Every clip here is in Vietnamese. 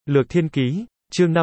Lược Thiên Ký, chương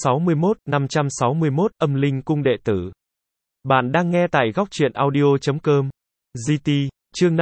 561, âm linh cung đệ tử. Bạn đang nghe tại góc truyện audio.com. GT, chương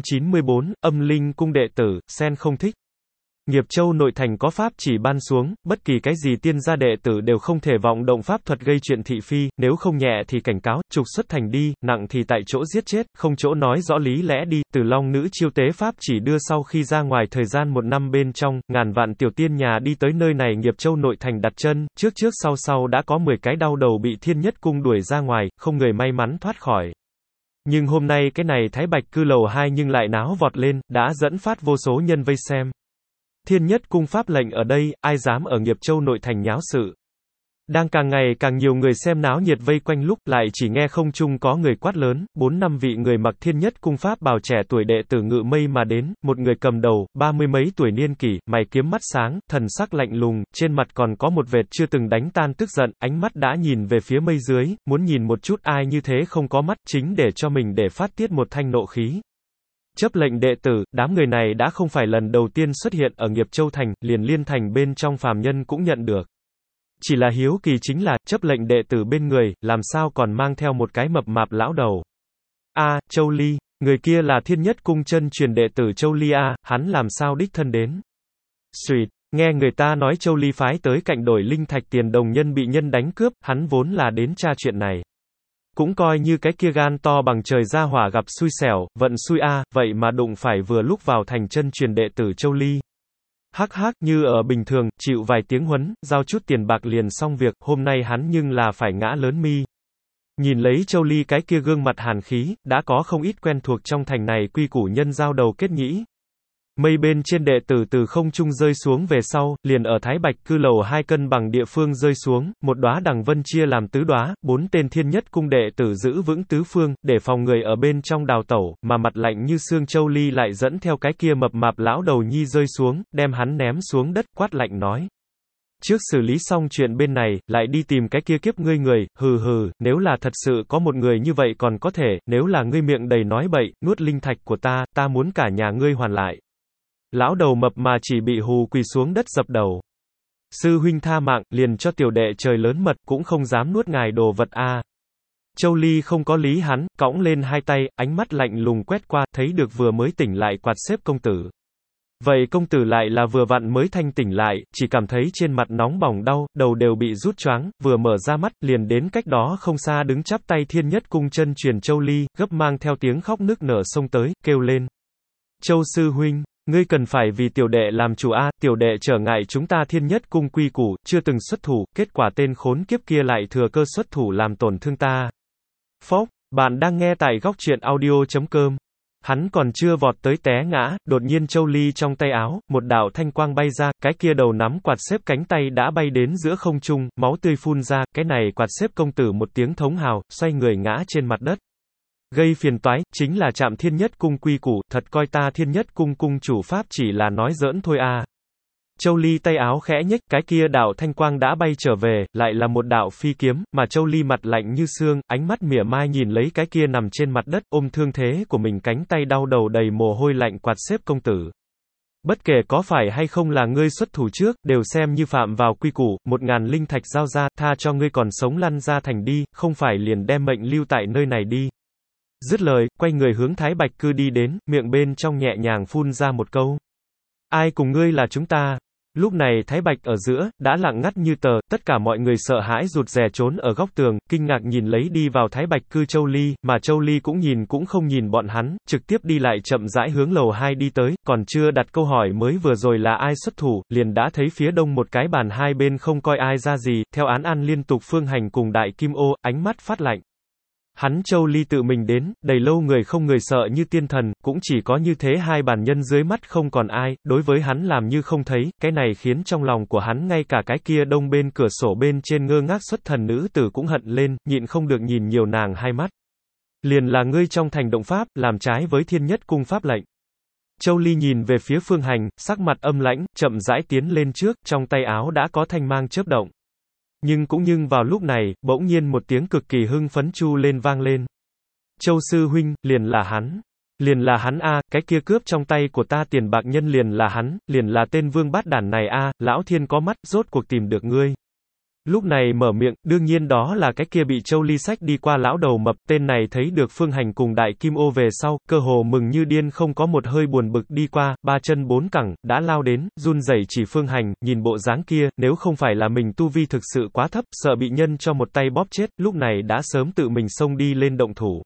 594, âm linh cung đệ tử, Sen không thích. Nghiệp Châu nội thành có pháp chỉ ban xuống, bất kỳ cái gì tiên gia đệ tử đều không thể vọng động pháp thuật gây chuyện thị phi, nếu không nhẹ thì cảnh cáo, trục xuất thành đi, nặng thì tại chỗ giết chết, không chỗ nói rõ lý lẽ đi. Từ Long nữ chiêu tế pháp chỉ đưa sau khi ra ngoài thời gian 1 năm bên trong, ngàn vạn tiểu tiên nhà đi tới nơi này Nghiệp Châu nội thành đặt chân, trước sau đã có 10 cái đau đầu bị Thiên Nhất cung đuổi ra ngoài, không người may mắn thoát khỏi. Nhưng hôm nay cái này Thái Bạch cư lầu 2 nhưng lại náo vọt lên, đã dẫn phát vô số nhân vây xem. Thiên Nhất cung pháp lệnh ở đây, ai dám ở Nghiệp Châu nội thành nháo sự. Đang càng ngày càng nhiều người xem náo nhiệt vây quanh lúc, lại chỉ nghe không trung có người quát lớn, 4-5 vị người mặc Thiên Nhất cung pháp bào trẻ tuổi đệ tử ngự mây mà đến, một người cầm đầu, 30 mấy tuổi niên kỷ, mày kiếm mắt sáng, thần sắc lạnh lùng, trên mặt còn có một vệt chưa từng đánh tan tức giận, ánh mắt đã nhìn về phía mây dưới, muốn nhìn một chút ai như thế không có mắt, chính để cho mình để phát tiết một thanh nộ khí. Chấp lệnh đệ tử, đám người này đã không phải lần đầu tiên xuất hiện ở Nghiệp Châu thành, liền Liên thành bên trong phàm nhân cũng nhận được. Chỉ là hiếu kỳ chính là, chấp lệnh đệ tử bên người, làm sao còn mang theo một cái mập mạp lão đầu. Châu Ly, người kia là Thiên Nhất cung chân truyền đệ tử Châu Ly hắn làm sao đích thân đến. Xuyệt, nghe người ta nói Châu Ly phái tới cạnh đổi linh thạch tiền đồng nhân bị nhân đánh cướp, hắn vốn là đến tra chuyện này. Cũng coi như cái kia gan to bằng trời ra hỏa gặp xui xẻo, vận xui vậy mà đụng phải vừa lúc vào thành chân truyền đệ tử Châu Ly. Hắc như ở bình thường, chịu vài tiếng huấn, giao chút tiền bạc liền xong việc, hôm nay hắn nhưng là phải ngã lớn mi. Nhìn lấy Châu Ly cái kia gương mặt hàn khí, đã có không ít quen thuộc trong thành này quy củ nhân giao đầu kết nhĩ. Mây bên trên đệ tử từ không trung rơi xuống về sau, liền ở Thái Bạch cư lầu 2 cân bằng địa phương rơi xuống, một đóa đằng vân chia làm tứ đóa, 4 tên Thiên Nhất cung đệ tử giữ vững tứ phương, để phòng người ở bên trong đào tẩu, mà mặt lạnh như xương Châu Ly lại dẫn theo cái kia mập mạp lão đầu nhi rơi xuống, đem hắn ném xuống đất, quát lạnh nói. Trước xử lý xong chuyện bên này, lại đi tìm cái kia kiếp ngươi người, hừ, nếu là thật sự có một người như vậy còn có thể, nếu là ngươi miệng đầy nói bậy, nuốt linh thạch của ta muốn cả nhà ngươi hoàn lại. Lão đầu mập mà chỉ bị hù quỳ xuống đất dập đầu. Sư huynh tha mạng, liền cho tiểu đệ trời lớn mật, cũng không dám nuốt ngài đồ vật Châu Ly không có lý hắn, cõng lên hai tay, ánh mắt lạnh lùng quét qua, thấy được vừa mới tỉnh lại quạt xếp công tử. Vậy công tử lại là vừa vặn mới thanh tỉnh lại, chỉ cảm thấy trên mặt nóng bỏng đau, đầu đều bị rút choáng, vừa mở ra mắt, liền đến cách đó không xa đứng chắp tay Thiên Nhất cung chân truyền Châu Ly, gấp mang theo tiếng khóc nức nở xông tới, kêu lên. Châu sư huynh, ngươi cần phải vì tiểu đệ làm chủ tiểu đệ trở ngại chúng ta Thiên Nhất cung quy củ, chưa từng xuất thủ, kết quả tên khốn kiếp kia lại thừa cơ xuất thủ làm tổn thương ta. Phốc, bạn đang nghe tại góc truyện audio.com. Hắn còn chưa vọt tới té ngã, đột nhiên Châu Ly trong tay áo, một đạo thanh quang bay ra, cái kia đầu nắm quạt xếp cánh tay đã bay đến giữa không trung, máu tươi phun ra, cái này quạt xếp công tử một tiếng thống hào, xoay người ngã trên mặt đất. Gây phiền toái, chính là chạm Thiên Nhất cung quy củ, thật coi ta Thiên Nhất cung cung chủ pháp chỉ là nói giỡn thôi Châu Ly tay áo khẽ nhếch, cái kia đạo thanh quang đã bay trở về, lại là một đạo phi kiếm, mà Châu Ly mặt lạnh như xương, ánh mắt mỉa mai nhìn lấy cái kia nằm trên mặt đất, ôm thương thế của mình cánh tay đau đầu đầy mồ hôi lạnh quạt xếp công tử. Bất kể có phải hay không là ngươi xuất thủ trước, đều xem như phạm vào quy củ, 1000 linh thạch giao ra, tha cho ngươi còn sống lăn ra thành đi, không phải liền đem mệnh lưu tại nơi này đi. Dứt lời, quay người hướng Thái Bạch cư đi đến, miệng bên trong nhẹ nhàng phun ra một câu. Ai cùng ngươi là chúng ta? Lúc này Thái Bạch ở giữa, đã lặng ngắt như tờ, tất cả mọi người sợ hãi rụt rè trốn ở góc tường, kinh ngạc nhìn lấy đi vào Thái Bạch cư Châu Ly, mà Châu Ly cũng không nhìn bọn hắn, trực tiếp đi lại chậm rãi hướng lầu 2 đi tới, còn chưa đặt câu hỏi mới vừa rồi là ai xuất thủ, liền đã thấy phía đông một cái bàn hai bên không coi ai ra gì, theo án ăn liên tục Phương Hành cùng Đại Kim Ô, ánh mắt phát lạnh. Hắn Châu Ly tự mình đến, đầy lâu người không người sợ như tiên thần, cũng chỉ có như thế hai bàn nhân dưới mắt không còn ai, đối với hắn làm như không thấy, cái này khiến trong lòng của hắn ngay cả cái kia đông bên cửa sổ bên trên ngơ ngác xuất thần nữ tử cũng hận lên, nhịn không được nhìn nhiều nàng hai mắt. Liền là ngươi trong thành động pháp, làm trái với Thiên Nhất cung pháp lệnh. Châu Ly nhìn về phía Phương Hành, sắc mặt âm lãnh, chậm rãi tiến lên trước, trong tay áo đã có thanh mang chớp động. Nhưng vào lúc này, bỗng nhiên một tiếng cực kỳ hưng phấn chu lên vang lên. Châu sư huynh, liền là hắn. Liền là hắn a, cái kia cướp trong tay của ta tiền bạc nhân liền là hắn, liền là tên vương bát đản này a, lão thiên có mắt, rốt cuộc tìm được ngươi. Lúc này mở miệng, đương nhiên đó là cái kia bị Châu Ly xách đi qua lão đầu mập, tên này thấy được Phương Hành cùng Đại Kim Ô về sau, cơ hồ mừng như điên không có một hơi buồn bực đi qua, ba chân bốn cẳng, đã lao đến, run rẩy chỉ Phương Hành, nhìn bộ dáng kia, nếu không phải là mình tu vi thực sự quá thấp, sợ bị nhân cho một tay bóp chết, lúc này đã sớm tự mình xông đi lên động thủ.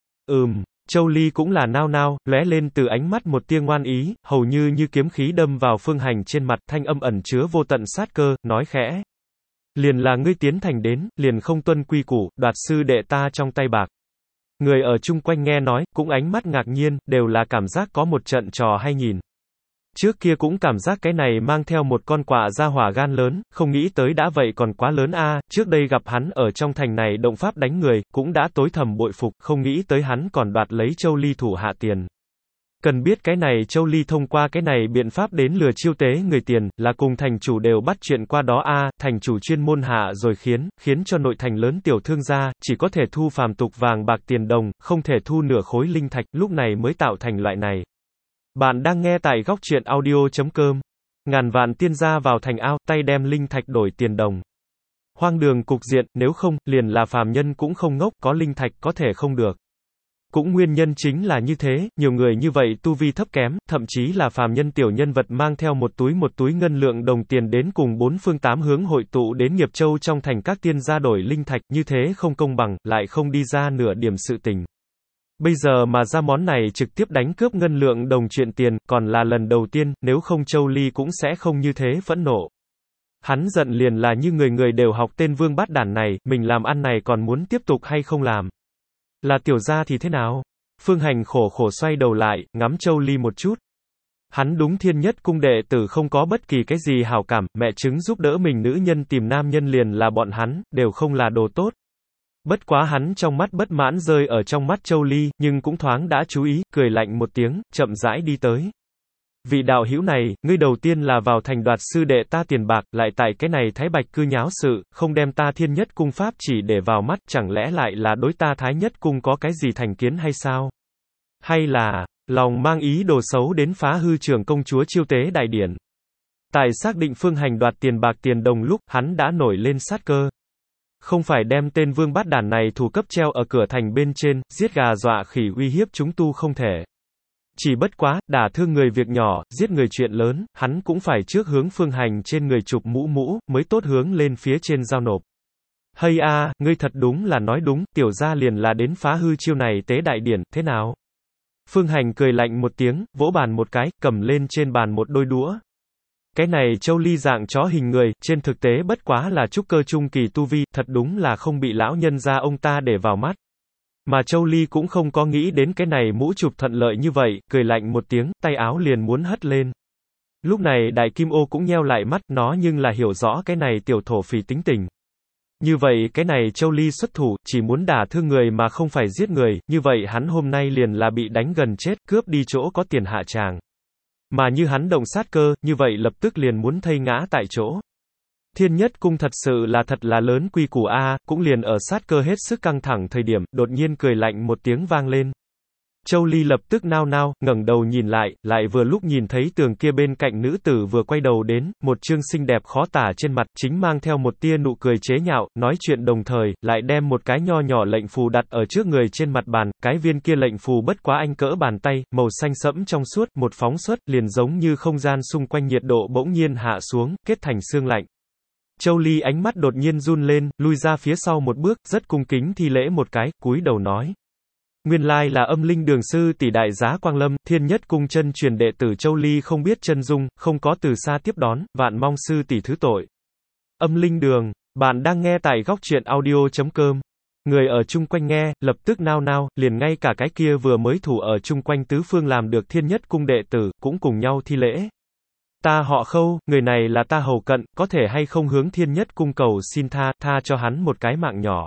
Châu Ly cũng là nao nao, lóe lên từ ánh mắt một tia ngoan ý, hầu như kiếm khí đâm vào Phương Hành trên mặt, thanh âm ẩn chứa vô tận sát cơ, nói khẽ. Liền là ngươi tiến thành đến, liền không tuân quy củ, đoạt sư đệ ta trong tay bạc. Người ở chung quanh nghe nói, cũng ánh mắt ngạc nhiên, đều là cảm giác có một trận trò hay nhìn. Trước kia cũng cảm giác cái này mang theo một con quạ ra hỏa gan lớn, không nghĩ tới đã vậy còn quá lớn a. Trước đây gặp hắn ở trong thành này động pháp đánh người, cũng đã tối thầm bội phục, không nghĩ tới hắn còn đoạt lấy Châu Ly thủ hạ tiền. Cần biết cái này Châu Ly thông qua cái này biện pháp đến lừa chiêu tế người tiền, là cùng thành chủ đều bắt chuyện qua đó a. Thành chủ chuyên môn hạ rồi khiến cho nội thành lớn tiểu thương gia, chỉ có thể thu phàm tục vàng bạc tiền đồng, không thể thu nửa khối linh thạch, lúc này mới tạo thành loại này. Bạn đang nghe tại góc truyện audio.com. Ngàn vạn tiên gia vào thành ao, tay đem linh thạch đổi tiền đồng. Hoang đường cục diện, nếu không, liền là phàm nhân cũng không ngốc, có linh thạch có thể không được. Cũng nguyên nhân chính là như thế, nhiều người như vậy tu vi thấp kém, thậm chí là phàm nhân tiểu nhân vật mang theo một túi ngân lượng đồng tiền đến cùng bốn phương tám hướng hội tụ đến Nghiệp Châu trong thành các tiên gia đổi linh thạch, như thế không công bằng, lại không đi ra nửa điểm sự tình. Bây giờ mà ra món này trực tiếp đánh cướp ngân lượng đồng chuyện tiền, còn là lần đầu tiên, nếu không Châu Ly cũng sẽ không như thế phẫn nộ. Hắn giận liền là như người đều học tên vương bát đản này, mình làm ăn này còn muốn tiếp tục hay không làm. Là tiểu gia thì thế nào? Phương Hành khổ xoay đầu lại, ngắm Châu Ly một chút. Hắn đúng Thiên Nhất cung đệ tử không có bất kỳ cái gì hảo cảm, mẹ chứng giúp đỡ mình nữ nhân tìm nam nhân liền là bọn hắn, đều không là đồ tốt. Bất quá hắn trong mắt bất mãn rơi ở trong mắt Châu Ly, nhưng cũng thoáng đã chú ý, cười lạnh một tiếng, chậm rãi đi tới. Vị đạo hữu này, ngươi đầu tiên là vào thành đoạt sư đệ ta tiền bạc, lại tại cái này Thái Bạch cư nháo sự, không đem ta Thiên Nhất cung pháp chỉ để vào mắt, chẳng lẽ lại là đối ta Thái Nhất cung có cái gì thành kiến hay sao? Hay là, lòng mang ý đồ xấu đến phá hư trưởng công chúa chiêu tế đại điển? Tại xác định Phương Hành đoạt tiền bạc tiền đồng lúc, hắn đã nổi lên sát cơ. Không phải đem tên vương bát đản này thủ cấp treo ở cửa thành bên trên, giết gà dọa khỉ uy hiếp chúng tu không thể. Chỉ bất quá, đả thương người việc nhỏ, giết người chuyện lớn, hắn cũng phải trước hướng Phương Hành trên người chụp mũ, mới tốt hướng lên phía trên giao nộp. Hay a, ngươi thật đúng là nói đúng, tiểu gia liền là đến phá hư chiêu này tế đại điển, thế nào? Phương Hành cười lạnh một tiếng, vỗ bàn một cái, cầm lên trên bàn một đôi đũa. Cái này Châu Ly dạng chó hình người, trên thực tế bất quá là trúc cơ trung kỳ tu vi, thật đúng là không bị lão nhân gia ông ta để vào mắt. Mà Châu Ly cũng không có nghĩ đến cái này mũ chụp thuận lợi như vậy, cười lạnh một tiếng, tay áo liền muốn hất lên. Lúc này Đại Kim Ô cũng nheo lại mắt, nó nhưng là hiểu rõ cái này tiểu thổ phỉ tính tình. Như vậy cái này Châu Ly xuất thủ, chỉ muốn đả thương người mà không phải giết người, như vậy hắn hôm nay liền là bị đánh gần chết, cướp đi chỗ có tiền hạ tràng. Mà như hắn động sát cơ, như vậy lập tức liền muốn thây ngã tại chỗ. Thiên Nhất cung thật sự là lớn quy củ a, cũng liền ở sát cơ hết sức căng thẳng thời điểm, đột nhiên cười lạnh một tiếng vang lên. Châu Ly lập tức nao nao, ngẩng đầu nhìn lại vừa lúc nhìn thấy tường kia bên cạnh nữ tử vừa quay đầu đến, một trương xinh đẹp khó tả trên mặt, chính mang theo một tia nụ cười chế nhạo, nói chuyện đồng thời, lại đem một cái nho nhỏ lệnh phù đặt ở trước người trên mặt bàn, cái viên kia lệnh phù bất quá anh cỡ bàn tay, màu xanh sẫm trong suốt, một phóng xuất, liền giống như không gian xung quanh nhiệt độ bỗng nhiên hạ xuống, kết thành sương lạnh. Châu Ly ánh mắt đột nhiên run lên, lui ra phía sau một bước, rất cung kính thi lễ một cái, cúi đầu nói. Nguyên lai là Âm Linh Đường sư tỷ đại giá Quang Lâm, Thiên Nhất cung chân truyền đệ tử Châu Ly không biết chân dung, không có từ xa tiếp đón, vạn mong sư tỷ thứ tội. Âm Linh Đường, bạn đang nghe tại góc truyện audio.com. Người ở chung quanh nghe, lập tức nao nao, liền ngay cả cái kia vừa mới thủ ở chung quanh tứ phương làm được Thiên Nhất cung đệ tử, cũng cùng nhau thi lễ. Ta họ Khâu, người này là ta hầu cận, có thể hay không hướng Thiên Nhất cung cầu xin tha cho hắn một cái mạng nhỏ.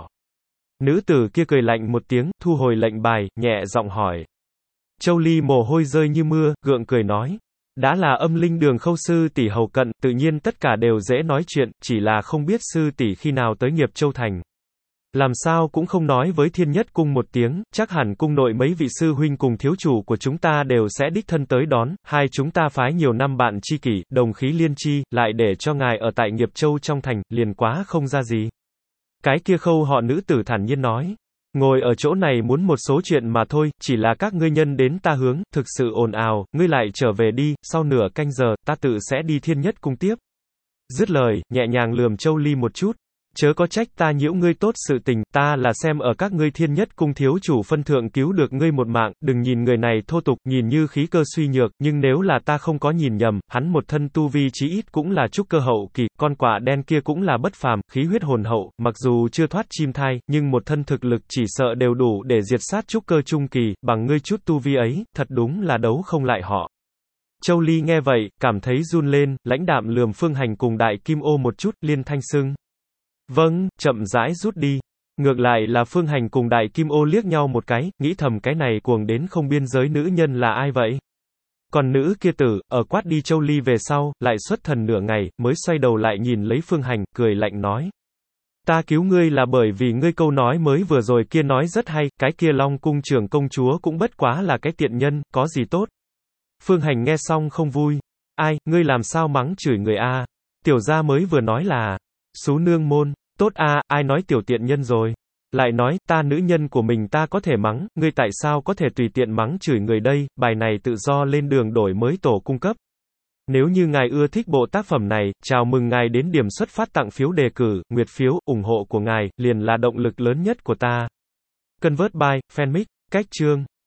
Nữ tử kia cười lạnh một tiếng, thu hồi lệnh bài, nhẹ giọng hỏi. Châu Ly mồ hôi rơi như mưa, gượng cười nói. Đã là Âm Linh Đường Khâu sư tỷ hầu cận, tự nhiên tất cả đều dễ nói chuyện, chỉ là không biết sư tỷ khi nào tới Nghiệp Châu thành. Làm sao cũng không nói với Thiên Nhất Cung một tiếng, chắc hẳn cung nội mấy vị sư huynh cùng thiếu chủ của chúng ta đều sẽ đích thân tới đón, hai chúng ta phái nhiều năm bạn tri kỷ, đồng khí liên chi, lại để cho ngài ở tại Nghiệp Châu trong thành, liền quá không ra gì. Cái kia Khâu họ nữ tử thản nhiên nói. Ngồi ở chỗ này muốn một số chuyện mà thôi, chỉ là các ngươi nhân đến ta hướng, thực sự ồn ào, ngươi lại trở về đi, sau nửa canh giờ, ta tự sẽ đi Thiên Nhất Cung tiếp. Dứt lời, nhẹ nhàng lườm Châu Ly một chút. Chớ có trách ta nhiễu ngươi tốt sự tình, ta là xem ở các ngươi Thiên Nhất Cung thiếu chủ phân thượng cứu được ngươi một mạng, đừng nhìn người này thô tục, nhìn như khí cơ suy nhược, nhưng nếu là ta không có nhìn nhầm, hắn một thân tu vi chí ít cũng là trúc cơ hậu kỳ, con quạ đen kia cũng là bất phàm, khí huyết hồn hậu, mặc dù chưa thoát chim thai, nhưng một thân thực lực chỉ sợ đều đủ để diệt sát trúc cơ trung kỳ, bằng ngươi chút tu vi ấy, thật đúng là đấu không lại họ. Châu Ly nghe vậy, cảm thấy run lên, lãnh đạm lườm Phương Hành cùng Đại Kim Ô một chút, liên thanh xưng. Vâng, chậm rãi rút đi. Ngược lại là Phương Hành cùng Đại Kim Ô liếc nhau một cái, nghĩ thầm cái này cuồng đến không biên giới nữ nhân là ai vậy? Còn nữ kia tử, ở quát đi Châu Ly về sau, lại xuất thần nửa ngày, mới xoay đầu lại nhìn lấy Phương Hành, cười lạnh nói. Ta cứu ngươi là bởi vì ngươi câu nói mới vừa rồi kia nói rất hay, cái kia Long Cung trưởng công chúa cũng bất quá là cái tiện nhân, có gì tốt? Phương Hành nghe xong không vui. Ai, ngươi làm sao mắng chửi người a? Tiểu gia mới vừa nói là, xú nương môn, tốt a, ai nói tiểu tiện nhân rồi? Lại nói, ta nữ nhân của mình ta có thể mắng, ngươi tại sao có thể tùy tiện mắng chửi người đây, bài này tự do lên đường đổi mới tổ cung cấp. Nếu như ngài ưa thích bộ tác phẩm này, chào mừng ngài đến điểm xuất phát tặng phiếu đề cử, nguyệt phiếu, ủng hộ của ngài, liền là động lực lớn nhất của ta. Convert by, Fanmic, cách chương.